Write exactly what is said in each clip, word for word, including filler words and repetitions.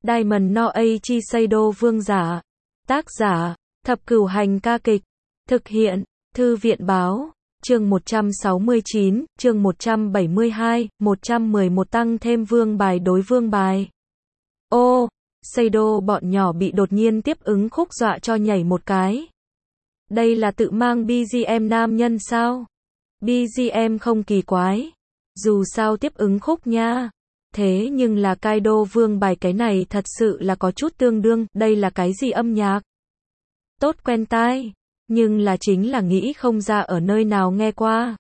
Diamond no Aichi Seido vương giả. Tác giả, Thập Cửu Hành ca kịch. Thực hiện, Thư viện báo. Chương một trăm sáu mươi chín, chương một trăm bảy mươi hai, một trăm mười một tăng thêm vương bài đối vương bài. Ô, Seido bọn nhỏ bị đột nhiên tiếp ứng khúc dọa cho nhảy một cái. Đây là tự mang bê giê em nam nhân sao? bê giê em không kỳ quái. Dù sao tiếp ứng khúc nha. Thế nhưng là Kaido vương bài cái này thật sự là có chút tương đương, đây là cái gì âm nhạc? Tốt quen tai, nhưng là chính là nghĩ không ra ở nơi nào nghe qua.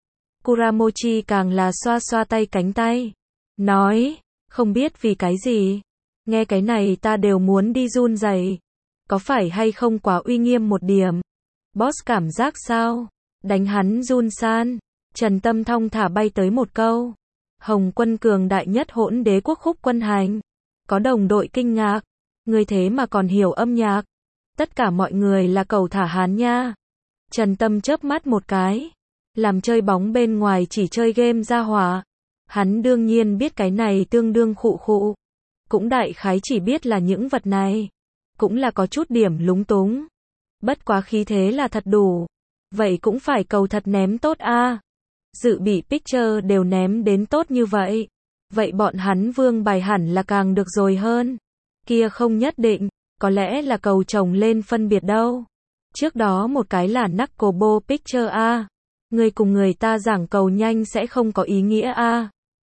Kuramochi càng là xoa xoa tay cánh tay. Nói, không biết vì cái gì. Nghe cái này ta đều muốn đi run rẩy. Có phải hay không quá uy nghiêm một điểm? Boss cảm giác sao? Đánh hắn run san. Trần Tâm thong thả bay tới một câu. Hồng quân cường đại nhất hỗn đế quốc khúc quân hành. Có đồng đội kinh ngạc. Người thế mà còn hiểu âm nhạc. Tất cả mọi người là cầu thả hắn nha. Trần Tâm chớp mắt một cái. Làm chơi bóng bên ngoài chỉ chơi game ra hỏa. Hắn đương nhiên biết cái này tương đương khụ khụ. Cũng đại khái chỉ biết là những vật này. Cũng là có chút điểm lúng túng. Bất quá khí thế là thật đủ. Vậy cũng phải cầu thật ném tốt a. Dự bị picture đều ném đến tốt như vậy. Vậy bọn hắn vương bài hẳn là càng được rồi hơn. Kia không nhất định, có lẽ là cầu chồng lên phân biệt đâu. Trước đó một cái là Knuckle picture a. Người cùng người ta giảng cầu nhanh sẽ không có ý nghĩa a.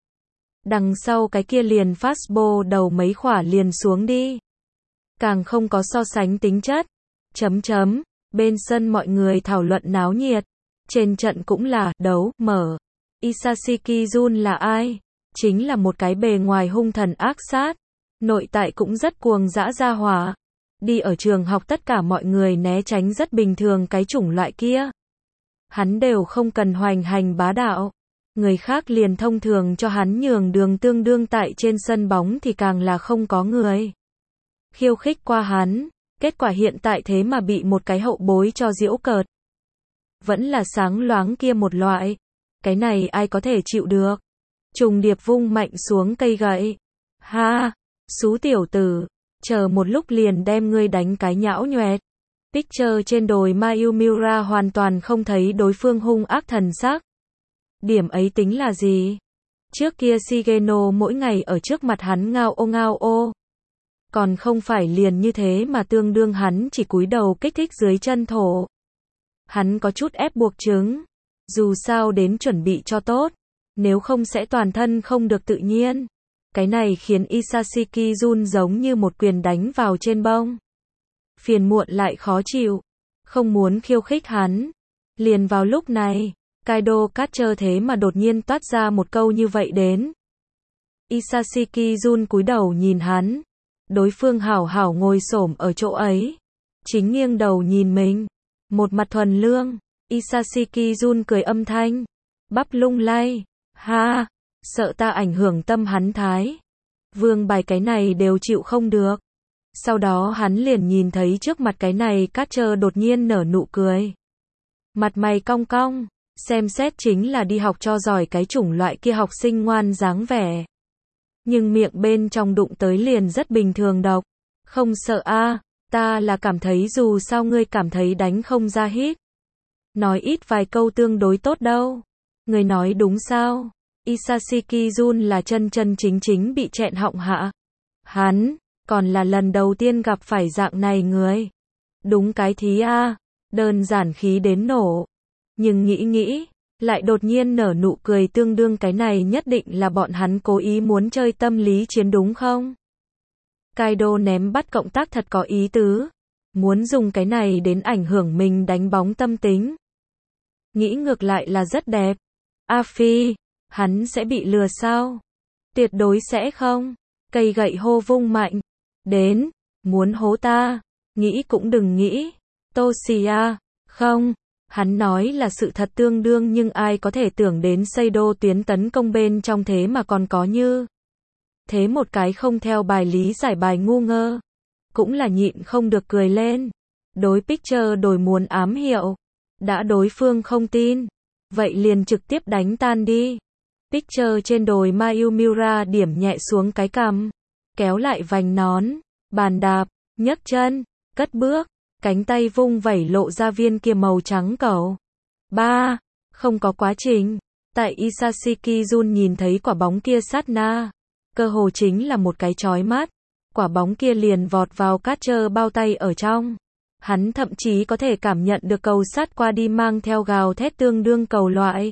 Đằng sau cái kia liền fastball đầu mấy khỏa liền xuống đi. Càng không có so sánh tính chất. Chấm chấm, bên sân mọi người thảo luận náo nhiệt. Trên trận cũng là đấu, mở. Isashiki Jun là ai? Chính là một cái bề ngoài hung thần ác sát. Nội tại cũng rất cuồng dã ra hỏa. Đi ở trường học tất cả mọi người né tránh rất bình thường cái chủng loại kia. Hắn đều không cần hoành hành bá đạo. Người khác liền thông thường cho hắn nhường đường tương đương tại trên sân bóng thì càng là không có người. Khiêu khích qua hắn. Kết quả hiện tại thế mà bị một cái hậu bối cho giễu cợt. Vẫn là sáng loáng kia một loại. Cái này ai có thể chịu được. Trùng điệp vung mạnh xuống cây gậy. Ha, xú tiểu tử. Chờ một lúc liền đem ngươi đánh cái nhão nhoẹt. Picture trên đồi Mayumura hoàn toàn không thấy đối phương hung ác thần sắc. Điểm ấy tính là gì? Trước kia Shigeno mỗi ngày ở trước mặt hắn ngao ô ngao ô. Còn không phải liền như thế mà tương đương hắn chỉ cúi đầu kích thích dưới chân thổ. Hắn có chút ép buộc chứng. Dù sao đến chuẩn bị cho tốt. Nếu không sẽ toàn thân không được tự nhiên. Cái này khiến Isashiki Jun giống như một quyền đánh vào trên bông. Phiền muộn lại khó chịu. Không muốn khiêu khích hắn. Liền vào lúc này, Kaido Catcher thế mà đột nhiên toát ra một câu như vậy đến. Isashiki Jun cúi đầu nhìn hắn. Đối phương hảo hảo ngồi xổm ở chỗ ấy. Chính nghiêng đầu nhìn mình. Một mặt thuần lương. Isashiki Jun cười âm thanh. Bắp lung lay. Ha, sợ ta ảnh hưởng tâm hắn thái. Vương bài cái này đều chịu không được. Sau đó hắn liền nhìn thấy trước mặt cái này Catcher đột nhiên nở nụ cười. Mặt mày cong cong. Xem xét chính là đi học cho giỏi cái chủng loại kia học sinh ngoan dáng vẻ. Nhưng miệng bên trong đụng tới liền rất bình thường độc. Không sợ a, ta là cảm thấy dù sao ngươi cảm thấy đánh không ra hít. Nói ít vài câu tương đối tốt đâu. Người nói đúng sao? Isashiki Jun là chân chân chính chính bị chẹn họng hạ. Hắn, còn là lần đầu tiên gặp phải dạng này người. Đúng cái thí a, đơn giản khí đến nổ. Nhưng nghĩ nghĩ, lại đột nhiên nở nụ cười tương đương cái này nhất định là bọn hắn cố ý muốn chơi tâm lý chiến đúng không? Kaido ném bắt cộng tác thật có ý tứ. Muốn dùng cái này đến ảnh hưởng mình đánh bóng tâm tính. Nghĩ ngược lại là rất đẹp. A Phi, hắn sẽ bị lừa sao? Tuyệt đối sẽ không. Cây gậy hô vung mạnh. Đến, muốn hố ta. Nghĩ cũng đừng nghĩ. Toshia, không. Hắn nói là sự thật tương đương nhưng ai có thể tưởng đến Seido tuyến tấn công bên trong thế mà còn có như. Thế một cái không theo bài lý giải bài ngu ngơ. Cũng là nhịn không được cười lên. Đối picture đổi muốn ám hiệu. Đã đối phương không tin. Vậy liền trực tiếp đánh tan đi. Picture trên đồi Mayumura điểm nhẹ xuống cái cằm. kéo lại vành nón, bàn đạp, nhấc chân, cất bước, cánh tay vung vẩy lộ ra viên kia màu trắng cầu. Ba, không có quá trình. Tại Isashiki Jun nhìn thấy quả bóng kia sát na, cơ hồ chính là một cái chói mắt, quả bóng kia liền vọt vào catcher bao tay ở trong. Hắn thậm chí có thể cảm nhận được cầu sát qua đi mang theo gào thét tương đương cầu loại.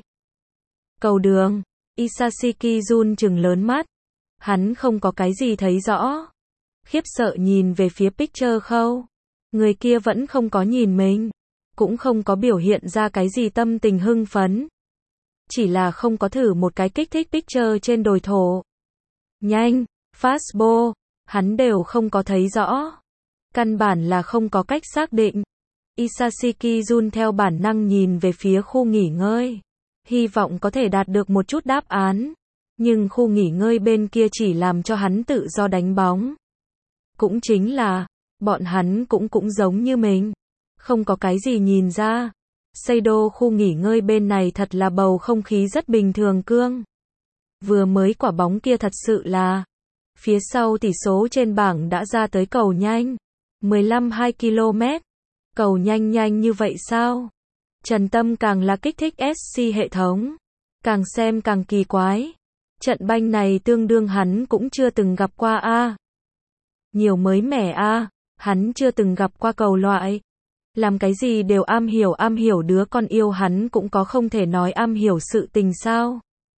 Cầu đường, Isashiki Jun trừng lớn mắt. Hắn không có cái gì thấy rõ. Khiếp sợ nhìn về phía pitcher khâu. Người kia vẫn không có nhìn mình, cũng không có biểu hiện ra cái gì tâm tình hưng phấn. Chỉ là không có thử một cái kích thích pitcher trên đồi thổ. Nhanh, fastball, hắn đều không có thấy rõ. Căn bản là không có cách xác định. Isashiki Jun theo bản năng nhìn về phía khu nghỉ ngơi. Hy vọng có thể đạt được một chút đáp án. Nhưng khu nghỉ ngơi bên kia chỉ làm cho hắn tự do đánh bóng. Cũng chính là, bọn hắn cũng cũng giống như mình. Không có cái gì nhìn ra. Seido khu nghỉ ngơi bên này thật là bầu không khí rất bình thường cương. Vừa mới quả bóng kia thật sự là. Phía sau tỷ số trên bảng đã ra tới cầu nhanh. mười lăm hai ki lô mét. Cầu nhanh nhanh như vậy sao? Trần Tâm càng là kích thích ét xê hệ thống. Càng xem càng kỳ quái. Trận banh này tương đương hắn cũng chưa từng gặp qua a. Nhiều mới mẻ a, hắn chưa từng gặp qua cầu loại. Làm cái gì đều am hiểu am hiểu đứa con yêu hắn cũng có không thể nói am hiểu sự tình sao.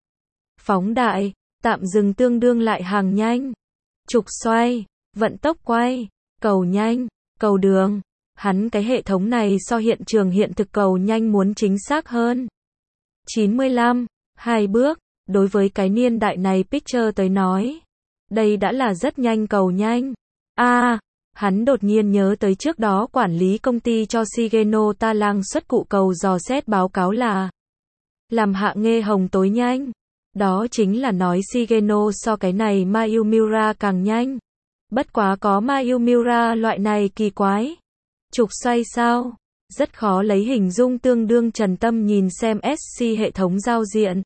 Phóng đại, tạm dừng tương đương lại hàng nhanh. Trục xoay, vận tốc quay, cầu nhanh, cầu đường. Hắn cái hệ thống này so hiện trường hiện thực cầu nhanh muốn chính xác hơn. chín mươi lăm, hai bước, đối với cái niên đại này pitcher tới nói. Đây đã là rất nhanh cầu nhanh. A, à, hắn đột nhiên nhớ tới trước đó quản lý công ty cho Shigeno Talang xuất cụ cầu dò xét báo cáo là làm hạ nghe hồng tối nhanh. Đó chính là nói Shigeno so cái này Mayumura càng nhanh. Bất quá có Mayumura loại này kỳ quái. Trục xoay sao? Rất khó lấy hình dung tương đương Trần Tâm nhìn xem ét xê hệ thống giao diện.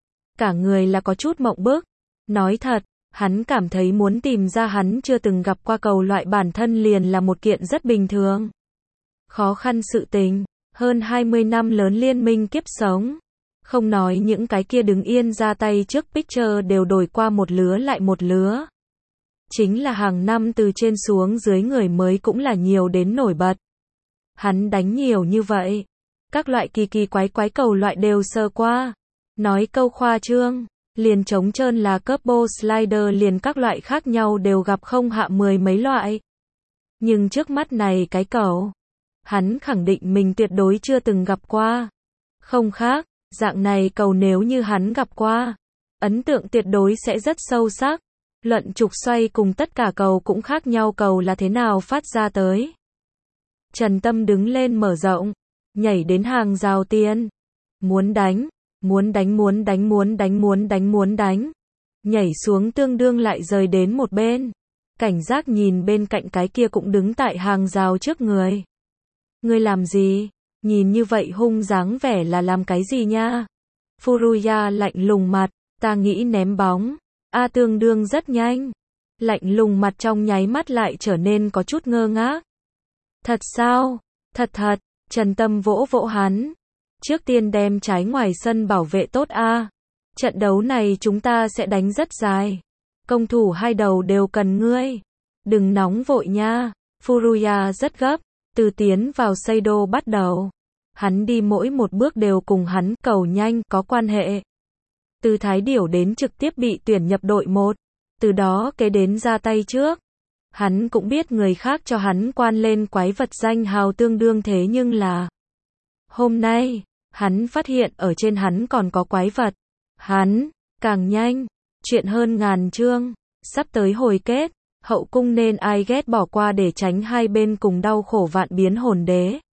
Cả người là có chút mộng bức. Nói thật, hắn cảm thấy muốn tìm ra hắn chưa từng gặp qua cầu loại bản thân liền là một kiện rất bình thường. Khó khăn sự tình, hơn hai mươi năm lớn liên minh kiếp sống. Không nói những cái kia đứng yên ra tay trước pitcher đều đổi qua một lứa lại một lứa. Chính là hàng năm từ trên xuống dưới người mới cũng là nhiều đến nổi bật. Hắn đánh nhiều như vậy. Các loại kỳ kỳ quái quái cầu loại đều sơ qua. Nói câu khoa trương, liền trống trơn là curveball slider liền các loại khác nhau đều gặp không hạ mười mấy loại. Nhưng trước mắt này cái cầu, hắn khẳng định mình tuyệt đối chưa từng gặp qua. Không khác, dạng này cầu nếu như hắn gặp qua, ấn tượng tuyệt đối sẽ rất sâu sắc. Luận trục xoay cùng tất cả cầu cũng khác nhau cầu là thế nào phát ra tới. Trần Tâm đứng lên mở rộng, nhảy đến hàng rào tiền. Muốn đánh, muốn đánh muốn đánh muốn đánh muốn đánh muốn đánh. Nhảy xuống tương đương lại rời đến một bên. Cảnh giác nhìn bên cạnh cái kia cũng đứng tại hàng rào trước người. Ngươi làm gì? Nhìn như vậy hung dáng vẻ là làm cái gì nha? Furuya lạnh lùng mặt, ta nghĩ ném bóng. A tương đương rất nhanh. Lạnh lùng mặt trong nháy mắt lại trở nên có chút ngơ ngác. Thật sao? Thật thật, Trần Tâm vỗ vỗ hắn. Trước tiên đem trái ngoài sân bảo vệ tốt a. Trận đấu này chúng ta sẽ đánh rất dài. Công thủ hai đầu đều cần ngươi. Đừng nóng vội nha. Furuya rất gấp, từ tiến vào Seido bắt đầu. Hắn đi mỗi một bước đều cùng hắn cầu nhanh có quan hệ. Từ Thái Điểu đến trực tiếp bị tuyển nhập đội một. Từ đó kế đến ra tay trước. Hắn cũng biết người khác cho hắn quan lên quái vật danh hào tương đương thế nhưng là hôm nay, hắn phát hiện ở trên hắn còn có quái vật. Hắn, càng nhanh, chuyện hơn ngàn chương, sắp tới hồi kết, hậu cung nên ai ghét bỏ qua để tránh hai bên cùng đau khổ vạn biến hồn đế.